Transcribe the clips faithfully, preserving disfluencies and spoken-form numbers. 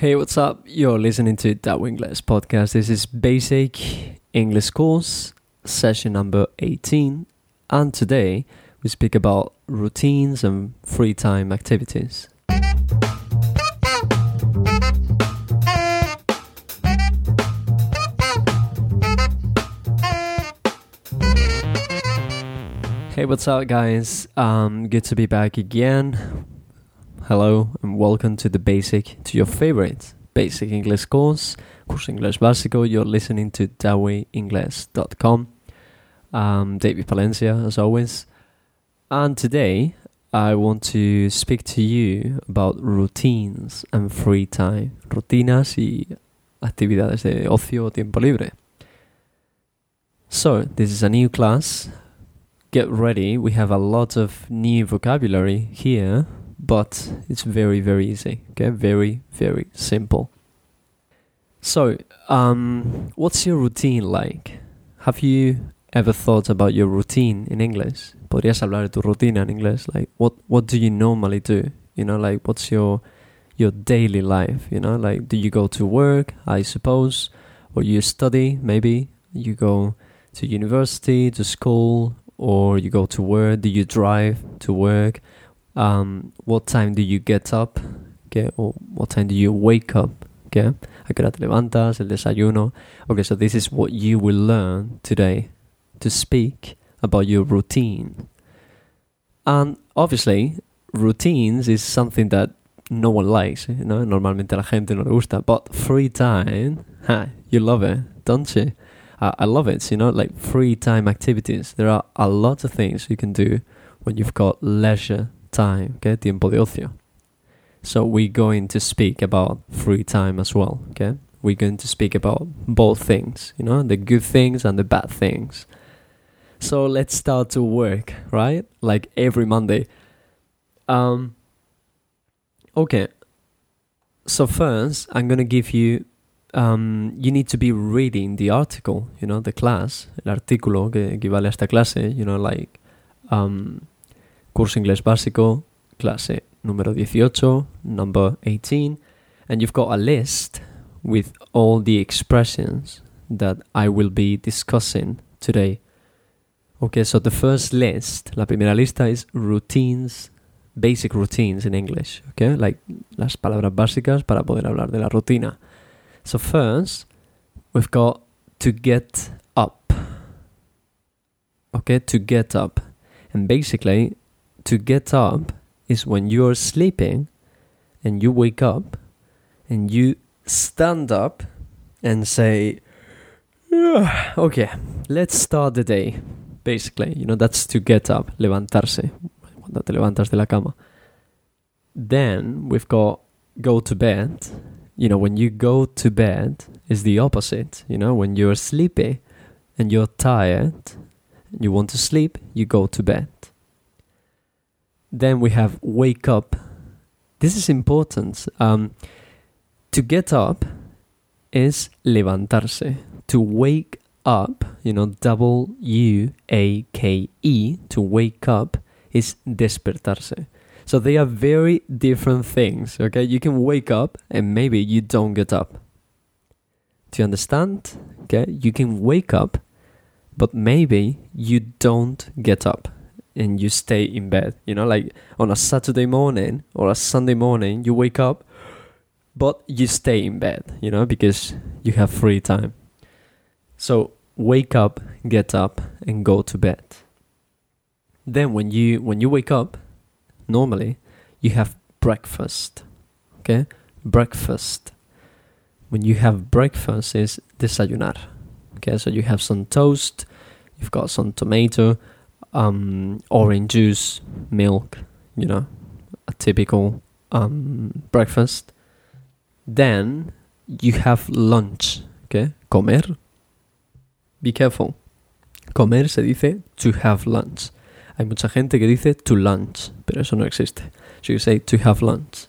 Hey, what's up? You're listening to That English podcast. This is Basic English Course, session number eighteen. And today we speak about routines and free time activities. Hey, what's up, guys? Um, good to be back again. Hello and welcome to the basic, to your favorite basic English course, Curso Inglés Básico. You're listening to dawi english dot com. Um, David Palencia, as always. And today, I want to speak to you about routines and free time. Rutinas y actividades de ocio o tiempo libre. So, this is a new class. Get ready. We have a lot of new vocabulary here. But it's very, very easy, okay? Very, very simple. So, um, what's your routine like? Have you ever thought about your routine in English? ¿Podrías hablar de tu rutina en inglés? Like, what, what do you normally do? You know, like, what's your your daily life? You know, like, do you go to work, I suppose? Or you study, maybe? You go to university, to school? Or you go to work? Do you drive to work? Um, what time do you get up? Okay, or what time do you wake up? Okay, ¿a qué hora te levantas? El desayuno. Okay, so this is what you will learn today to speak about your routine. And obviously, routines is something that no one likes. You know, normalmente a la gente no le gusta. But free time, ha, you love it, don't you? Uh, I love it. You know, like free time activities. There are a lot of things you can do when you've got leisure time, okay, tiempo de ocio. So we're going to speak about free time as well, okay? We're going to speak about both things, you know, the good things and the bad things. So let's start to work, right? Like every Monday. Um, okay. So first, I'm going to give you, um, you need to be reading the article, you know, the class, el artículo que equivale a esta clase, you know, like, um, Curso Inglés Básico, clase número dieciocho, number eighteen, and you've got a list with all the expressions that I will be discussing today. Okay, so the first list, la primera lista is routines, basic routines in English, okay, like las palabras básicas para poder hablar de la rutina. So first, we've got to get up, okay, to get up, and basically, to get up is when you're sleeping and you wake up and you stand up and say, yeah, okay, let's start the day. Basically, you know, that's to get up, levantarse, cuando te levantas de la cama. Then we've got go to bed. You know, when you go to bed is the opposite. You know, when you're sleepy and you're tired, and you want to sleep, you go to bed. Then we have wake up. This is important. Um, to get up is levantarse. To wake up, you know, W A K E, to wake up is despertarse. So they are very different things, okay? You can wake up and maybe you don't get up. Do you understand? Okay, you can wake up, but maybe you don't get up. And you stay in bed, you know, like on a Saturday morning or a Sunday morning, you wake up, but you stay in bed, you know, because you have free time. So wake up, get up, and go to bed. Then when you when you wake up, normally you have breakfast, okay? Breakfast. When you have breakfast is desayunar, okay? So you have some toast, you've got some tomato, Um, orange juice, milk, you know, a typical um, breakfast. Then you have lunch, okay? Comer. Be careful. Comer se dice to have lunch. Hay mucha gente que dice to lunch, pero eso no existe. So you say to have lunch.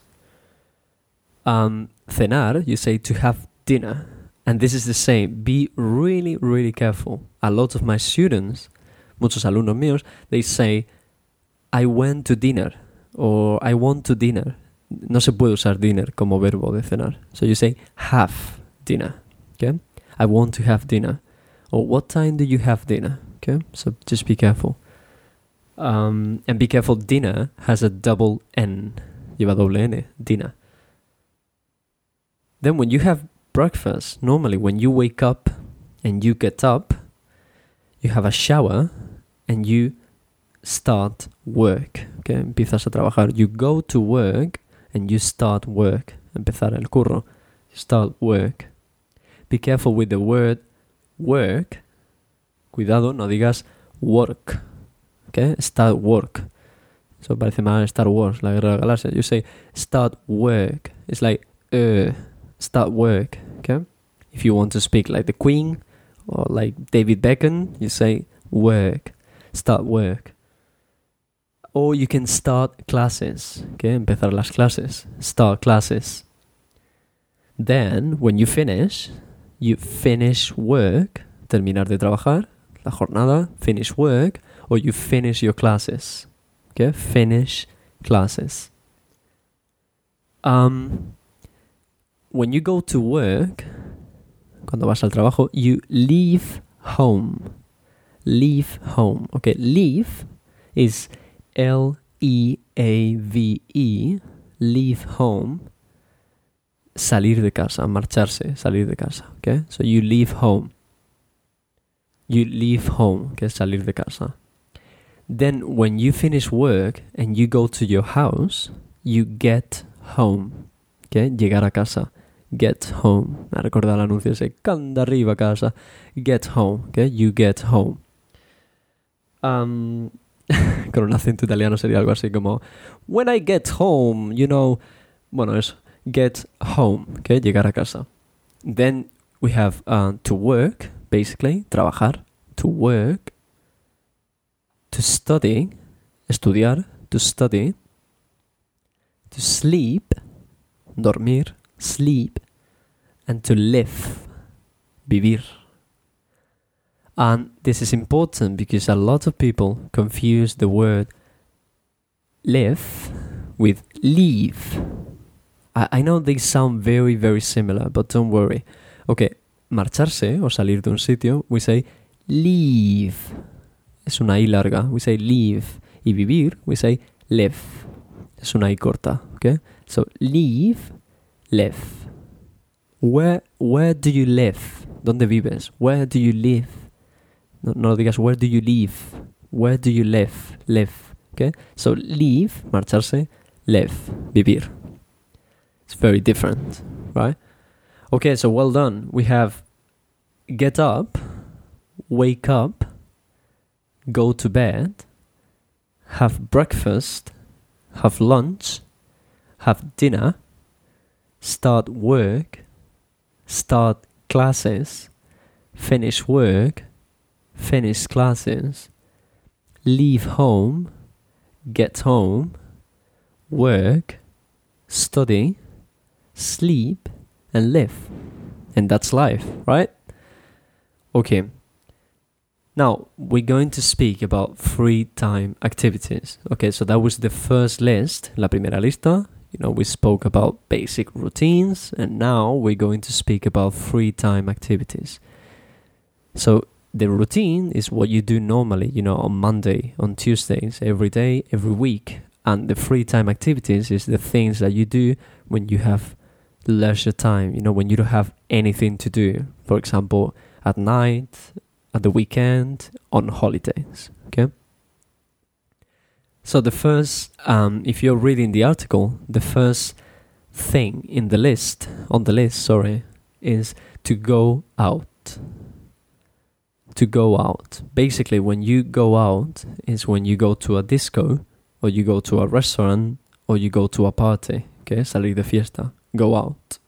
Um, cenar, you say to have dinner. And this is the same. Be really, really careful. A lot of my students, muchos alumnos míos, they say, I went to dinner, or I want to dinner. no se puede usar dinner como verbo de cenar. So you say have dinner. Okay? I want to have dinner. Or what time do you have dinner? Okay? So just be careful. Um, and be careful, dinner has a double N. Lleva doble N, dinner. Then when you have breakfast, normally when you wake up and you get up, you have a shower and you start work. Okay? Empiezas a trabajar. You go to work and you start work. Empezar el curro. You start work. Be careful with the word work. Cuidado, no digas work. Okay? Start work. So parece más Star Wars, la guerra de la galaxia. You say start work. It's like uh, start work. Okay? If you want to speak like the Queen or like David Beckham, you say work. Start work. Or you can start classes. Okay? Empezar las clases. Start classes. Then, when you finish, you finish work. Terminar de trabajar. La jornada. Finish work. Or you finish your classes. Okay? Finish classes. Um, when you go to work, cuando vas al trabajo, you leave home. Leave home. Okay, leave is L E A V E. Leave home. Salir de casa, marcharse, salir de casa. Okay, so you leave home. You leave home, que es salir de casa. Then when you finish work and you go to your house, you get home. Okay, llegar a casa. Get home. Me recordar el anuncio ese, canda arriba a casa. Get home. Okay, you get home. Um, con un acento italiano sería algo así como when I get home, you know. Bueno, eso. Get home. Okay, llegar a casa. Then we have uh, to work, basically, trabajar. To work. To study, estudiar, to study. To sleep, dormir, sleep. And to live, vivir. And this is important because a lot of people confuse the word live with leave. I, I know they sound very, very similar, but don't worry. Okay, marcharse o salir de un sitio, we say leave. Es una I larga. We say leave. Y vivir, we say live. Es una I corta. Okay? So, leave, live. Where, where do you live? ¿Dónde vives? Where do you live? No, no digas, where do you live? Where do you live? Live. Okay? So, leave, marcharse, live, vivir. It's very different, right? Okay, so well done. We have get up, wake up, go to bed, have breakfast, have lunch, have dinner, start work, start classes, finish work, finish classes, leave home, get home, work, study, sleep, and live. And that's life, right? Okay. Now, we're going to speak about free time activities. Okay, so that was the first list, la primera lista. You know, we spoke about basic routines, and now we're going to speak about free time activities. So, the routine is what you do normally, you know, on Monday, on Tuesdays, every day, every week. And the free time activities is the things that you do when you have leisure time, you know, when you don't have anything to do. For example, at night, at the weekend, on holidays, okay? So the first, um, if you're reading the article, the first thing in the list, on the list, sorry, is to go out. To go out. Basically, when you go out is when you go to a disco, or you go to a restaurant, or you go to a party, okay? Salir de fiesta. Go out.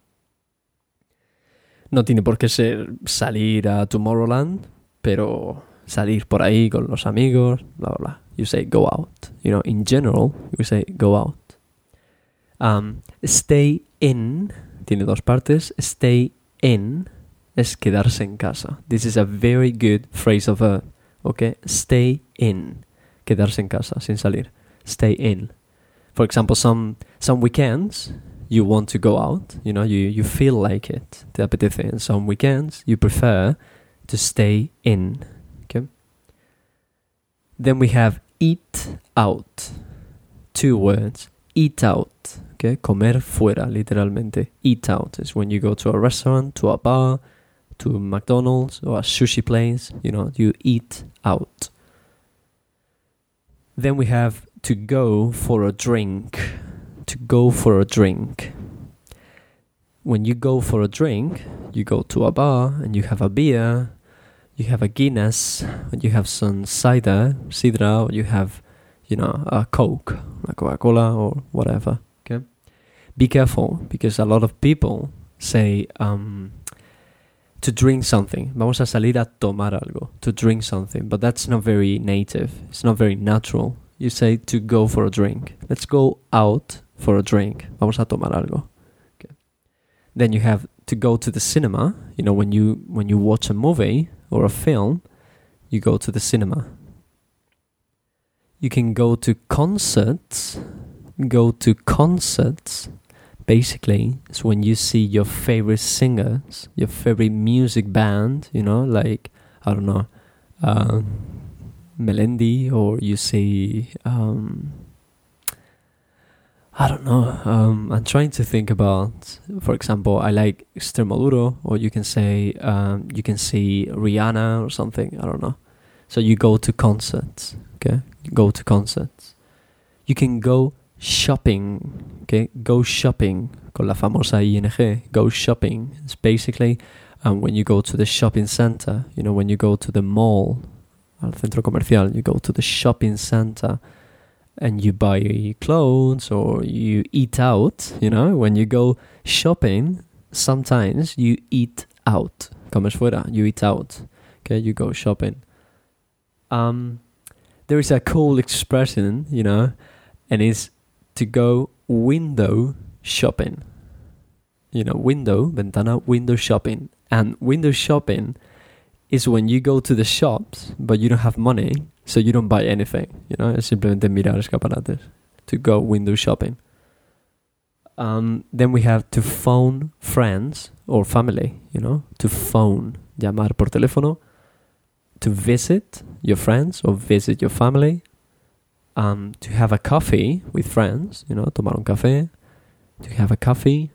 No tiene por qué ser salir a Tomorrowland, pero salir por ahí con los amigos, bla, bla, bla. You say go out. You know, in general, we say go out. Um, stay in, tiene dos partes. Stay in es quedarse en casa. This is a very good phrasal verb. Okay? Stay in. Quedarse en casa, sin salir. Stay in. For example, some some weekends you want to go out, you know, you, you feel like it, te apetece. And some weekends you prefer to stay in, okay? Then we have eat out. Two words. Eat out, okay? Comer fuera, literalmente. Eat out is when you go to a restaurant, to a bar, to McDonald's or a sushi place, you know, you eat out. Then we have to go for a drink. To go for a drink. When you go for a drink, you go to a bar and you have a beer, you have a Guinness, and you have some cider, sidra, or you have, you know, a Coke, a Coca-Cola, or whatever. Okay, be careful because a lot of people say um, to drink something. Vamos a salir a tomar algo. To drink something, but that's not very native. It's not very natural. You say to go for a drink. Let's go out for a drink. Vamos a tomar algo. Okay. Then you have to go to the cinema. You know, when you when you watch a movie or a film, you go to the cinema. You can go to concerts. Go to concerts. Basically, it's when you see your favorite singers, your favorite music band, you know, like, I don't know, uh, Melendi, or you see, um, I don't know, um, I'm trying to think about, for example, I like Extremoduro, or you can say, um, you can see Rihanna or something, I don't know. So you go to concerts, okay? You go to concerts. You can go shopping, okay? Go shopping, con la famosa I N G, go shopping. It's basically um, when you go to the shopping center, you know, when you go to the mall, al centro comercial, you go to the shopping center and you buy clothes or you eat out, you know, when you go shopping, sometimes you eat out. Comes fuera, you eat out, okay? You go shopping. Um, there is a cool expression, you know, and it's to go window shopping. You know, window, ventana, window shopping. And window shopping is when you go to the shops, but you don't have money, so you don't buy anything. You know, es simplemente mirar escaparates. To go window shopping. Um, then we have to phone friends or family, you know, to phone, llamar por teléfono. To visit your friends or visit your family. Um, to have a coffee with friends, you know, tomar un café, to have a coffee,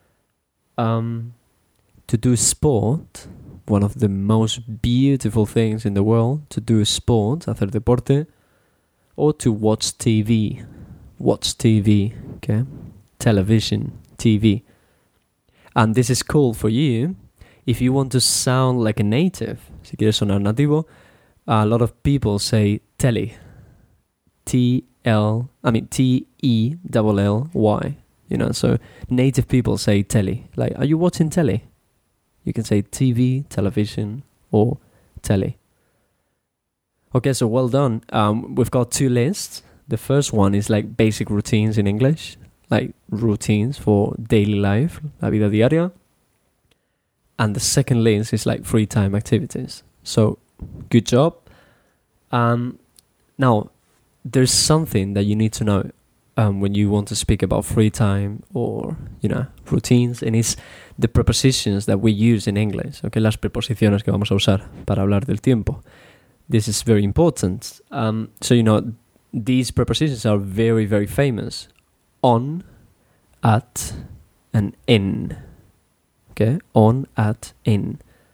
um, to do sport, one of the most beautiful things in the world, to do sport, hacer deporte, or to watch T V, watch T V, okay, television, T V. And this is cool for you, if you want to sound like a native, si quieres sonar nativo, a lot of people say telly. T L, I mean T E L L Y, you know, so native people say telly. Like, are you watching telly? You can say T V, television, or telly. Okay, so well done. Um, we've got two lists. The first one is like basic routines in English, like routines for daily life, la vida diaria. And the second list is like free time activities. So, good job. Um, now, there's something that you need to know um, when you want to speak about free time or, you know, routines, and it's the prepositions that we use in English, okay, las preposiciones que vamos a usar para hablar del tiempo. This is very important. Um, so, you know, these prepositions are very, very famous. On, at, and in. Okay, on, at, in.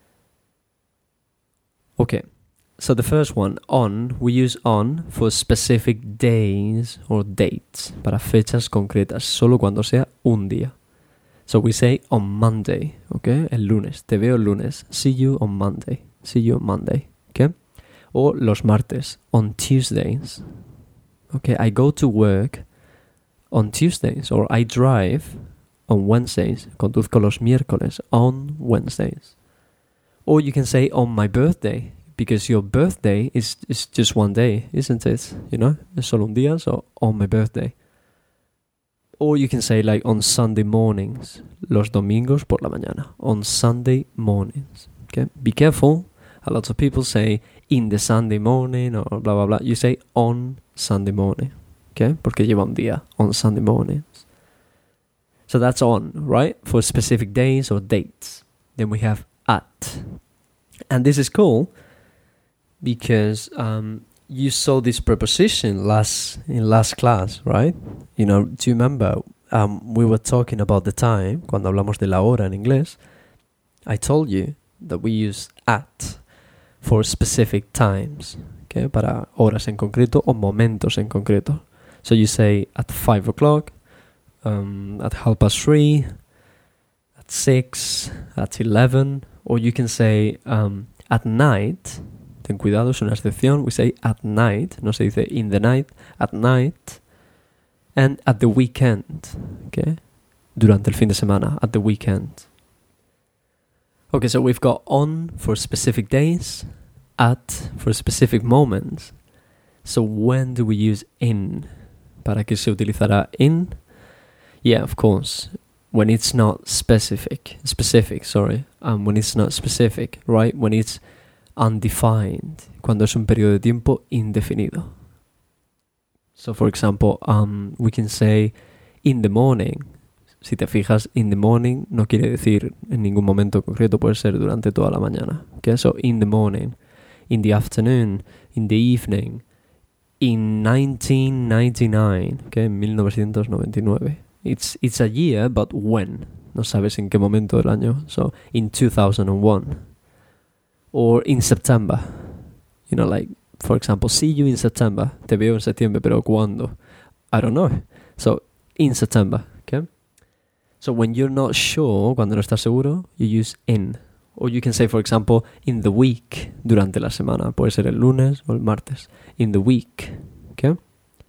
Okay. So the first one, on, we use on for specific days or dates, para fechas concretas, solo cuando sea un día. So we say on Monday, okay, el lunes, te veo el lunes, see you on Monday, see you on Monday, okay? Or los martes, on Tuesdays, okay, I go to work on Tuesdays, or I drive on Wednesdays, conduzco los miércoles, on Wednesdays. Or you can say on my birthday, because your birthday is, is just one day, isn't it? You know, es solo un día, so on my birthday. Or you can say like on Sunday mornings, los domingos por la mañana, on Sunday mornings. Okay, be careful. A lot of people say in the Sunday morning or blah blah blah. You say on Sunday morning. okay? Porque lleva un día, on Sunday mornings. So that's on, right? For specific days or dates. Then we have at. And this is cool because um, you saw this preposition last in last class, right? You know, do you remember um, we were talking about the time, cuando hablamos de la hora en inglés, I told you that we use at for specific times, okay? Para horas en concreto o momentos en concreto. So you say at five o'clock, um, at half past three, at six, at eleven, or you can say um, at night. Ten cuidado, es una excepción. We say at night, no se dice in the night, at night, and at the weekend, okay? Durante el fin de semana, at the weekend. Okay, so we've got on for specific days, at for specific moments. So when do we use in? ¿Para qué se utilizará in? Yeah, of course. When it's not specific, specific, sorry. Um, when it's not specific, right? When it's undefined. Cuando es un periodo de tiempo indefinido. So, for example, um, we can say in the morning. Si te fijas, in the morning no quiere decir en ningún momento concreto, puede ser durante toda la mañana. Okay, so in the morning, in the afternoon, in the evening, in nineteen ninety-nine, okay, en mil novecientos noventa y nueve. It's, it's a year, but when? No sabes en qué momento del año. So, in two thousand one. Or in September. You know, like, for example, see you in September. Te veo en septiembre, pero ¿cuándo? I don't know. So, in September, okay? So when you're not sure, cuando no estás seguro, you use in. Or you can say, for example, in the week, durante la semana. Puede ser el lunes o el martes. In the week, okay?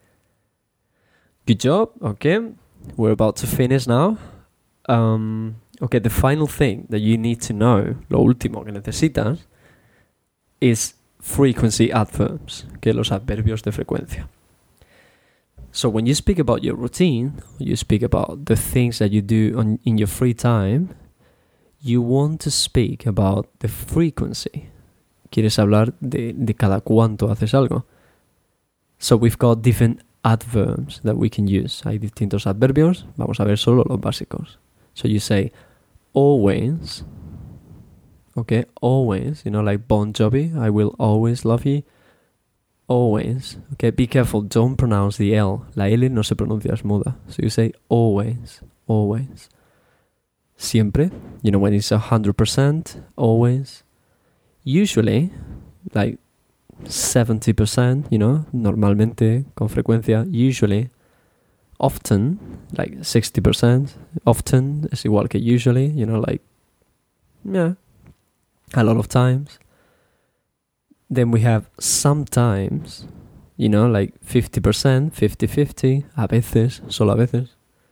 Good job, okay? We're about to finish now. Um, okay, the final thing that you need to know, lo último que necesitas, is frequency adverbs, okay? Los adverbios de frecuencia. So when you speak about your routine, you speak about the things that you do on, in your free time, you want to speak about the frequency. Quieres hablar de, de cada cuánto haces algo. So we've got different adverbs that we can use. Hay distintos adverbios. Vamos a ver solo los básicos. So you say always. Okay, always. You know, like Bon Jovi, I will always love you. Always. Okay, be careful, don't pronounce the L. La L no se pronuncia, es muda. So you say always, always. Siempre, you know, when it's one hundred percent, always. Usually, like seventy percent, you know, normalmente, con frecuencia, usually. Often, like sixty percent. Often es igual que usually, you know, like, yeah, a lot of times. Then we have sometimes, you know, like fifty percent, fifty-fifty, a veces, solo a veces.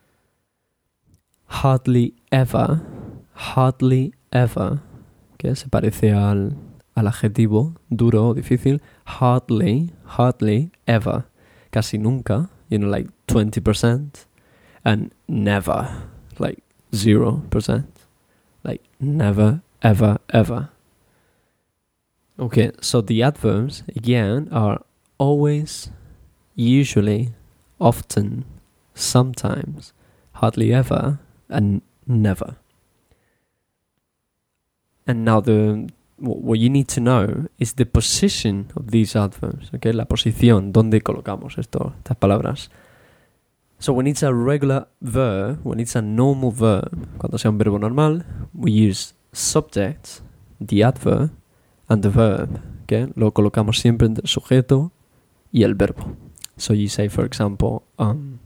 Hardly ever, hardly ever, que se parece al, al adjetivo duro o difícil. Hardly, hardly ever, casi nunca, you know, like twenty percent. And never, like zero percent. Like never, ever, ever. Okay, so the adverbs, again, are always, usually, often, sometimes, hardly ever, and never. And now the what you need to know is the position of these adverbs, okay? La posición, donde colocamos esto, estas palabras. So when it's a regular verb, when it's a normal verb, cuando sea un verbo normal, we use subject, the adverb, and the verb, okay? Lo colocamos siempre entre el sujeto y el verbo. So you say, for example, um,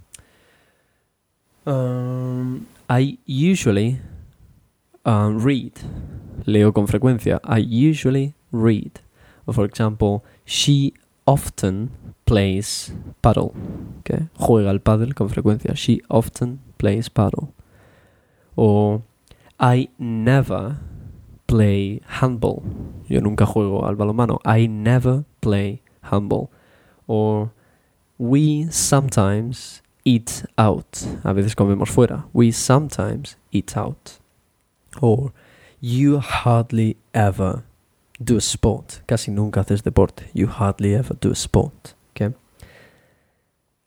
um, I usually um, read. Leo con frecuencia. I usually read. Or for example, she often plays paddle. Okay? Juega al paddle con frecuencia. She often plays paddle. Or I never play handball. Yo nunca juego al balonmano. I never play handball. Or we sometimes eat out. A veces comemos fuera. We sometimes eat out. Or you hardly ever do a sport. Casi nunca haces deporte. You hardly ever do a sport. Okay?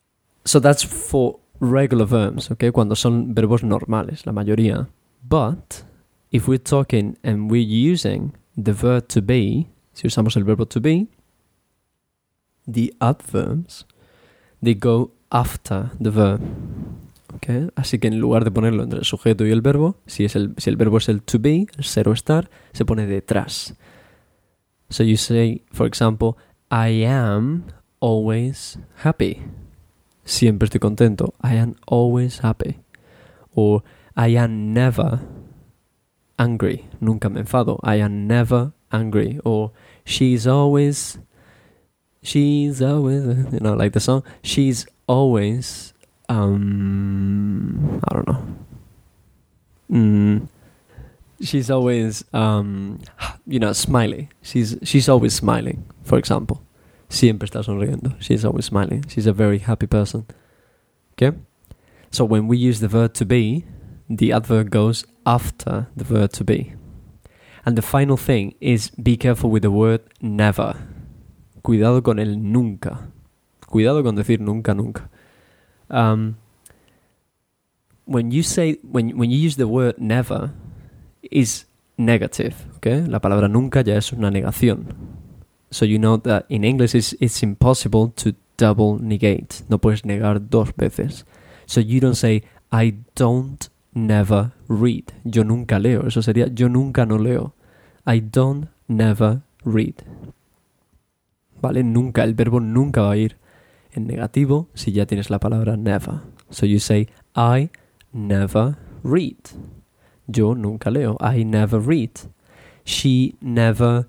So that's for regular verbs, okay? Cuando son verbos normales, la mayoría. But if we're talking and we're using the verb to be, si usamos el verbo to be, the adverbs, they go after the verb. Okay? Así que en lugar de ponerlo entre el sujeto y el verbo, si, es el, si el verbo es el to be, el ser o estar, se pone detrás. So you say, for example, I am always happy. Siempre estoy contento. I am always happy. Or I am never angry. Nunca me enfado. I am never angry. Or she's always, she's always, you know, like the song. She's always, um, I don't know. Mm, she's always, um, you know, smiley. She's she's always smiling, for example. Siempre está sonriendo. She's always smiling. She's a very happy person. Okay? So when we use the verb to be, the adverb goes after the verb to be. And the final thing is be careful with the word never. Cuidado con el nunca. Cuidado con decir nunca, nunca. Um, when you say, when, when you use the word never, is negative. Okay? La palabra nunca ya es una negación. So you know that in English it's, it's impossible to double negate. No puedes negar dos veces. So you don't say, I don't never read. Yo nunca leo. Eso sería, yo nunca no leo. I don't never read. ¿Vale? Nunca. El verbo nunca va a ir en negativo si ya tienes la palabra never. So you say, I never read. Yo nunca leo. I never read. She never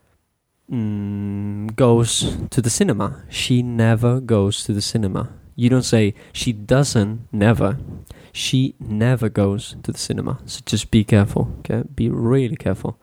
Mm, goes to the cinema. She never goes to the cinema. You don't say, she doesn't never. She never goes to the cinema. So just be careful, okay? Be really careful.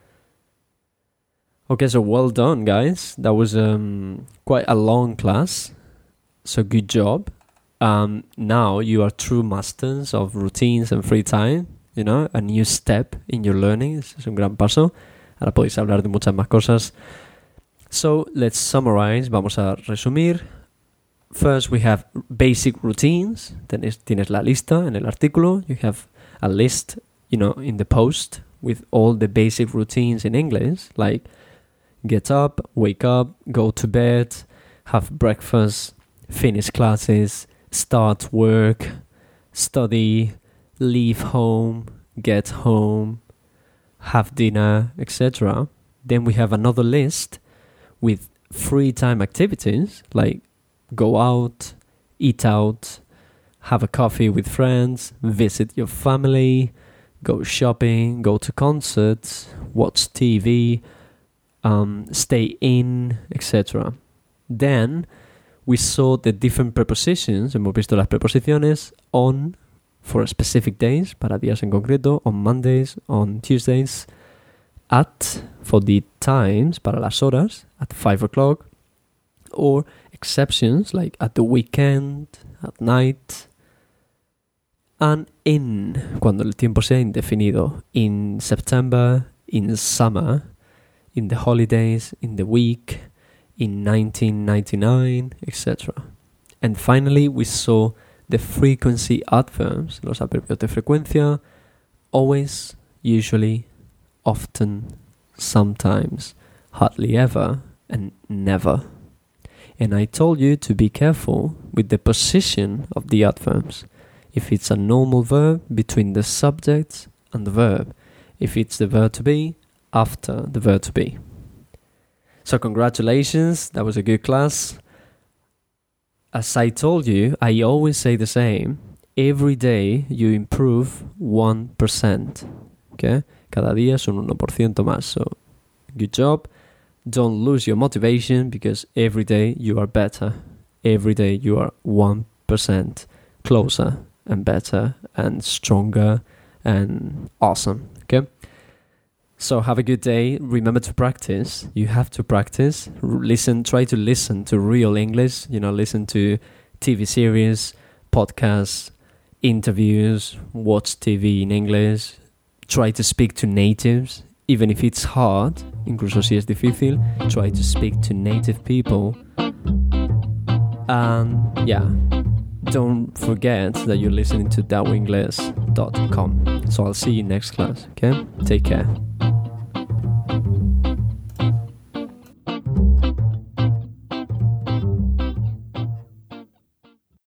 Okay, so well done, guys. That was um, quite a long class. So good job. Um, now you are true masters of routines and free time. You know, a new step in your learning. Es un gran paso. Ahora podéis hablar de muchas más cosas. So let's summarize, vamos a resumir. First we have basic routines. Tienes, tienes la lista en el artículo. You have a list, you know, in the post with all the basic routines in English, like get up, wake up, go to bed, have breakfast, finish classes, start work, study, leave home, get home, have dinner, et cetera. Then we have another list with free time activities like go out, eat out, have a coffee with friends, visit your family, go shopping, go to concerts, watch T V, um, stay in, et cetera. Then we saw the different prepositions. Hemos visto las preposiciones on for specific days, para días en concreto, on Mondays, on Tuesdays, at for the times, para las horas, at five o'clock, or exceptions like at the weekend, at night, and in, cuando el tiempo sea indefinido, in September, in summer, in the holidays, in the week, in nineteen ninety-nine, et cetera. And finally, we saw the frequency adverbs, los adverbios de frecuencia, always, usually, often, sometimes, hardly ever, and never. And I told you to be careful with the position of the adverbs. If it's a normal verb, between the subject and the verb. If it's the verb to be, after the verb to be. So congratulations, that was a good class. As I told you, I always say the same. Every day you improve one percent. Okay? Cada día es un uno por ciento más. So, good job. Don't lose your motivation because every day you are better. Every day you are one percent closer and better and stronger and awesome. Okay? So have a good day. Remember to practice. You have to practice. R- listen, try to listen to real English. You know, listen to T V series, podcasts, interviews, watch T V in English. Try to speak to natives, even if it's hard, incluso si es difícil. Try to speak to native people. And yeah, don't forget that you're listening to dao english dot com. So I'll see you next class, okay? Take care.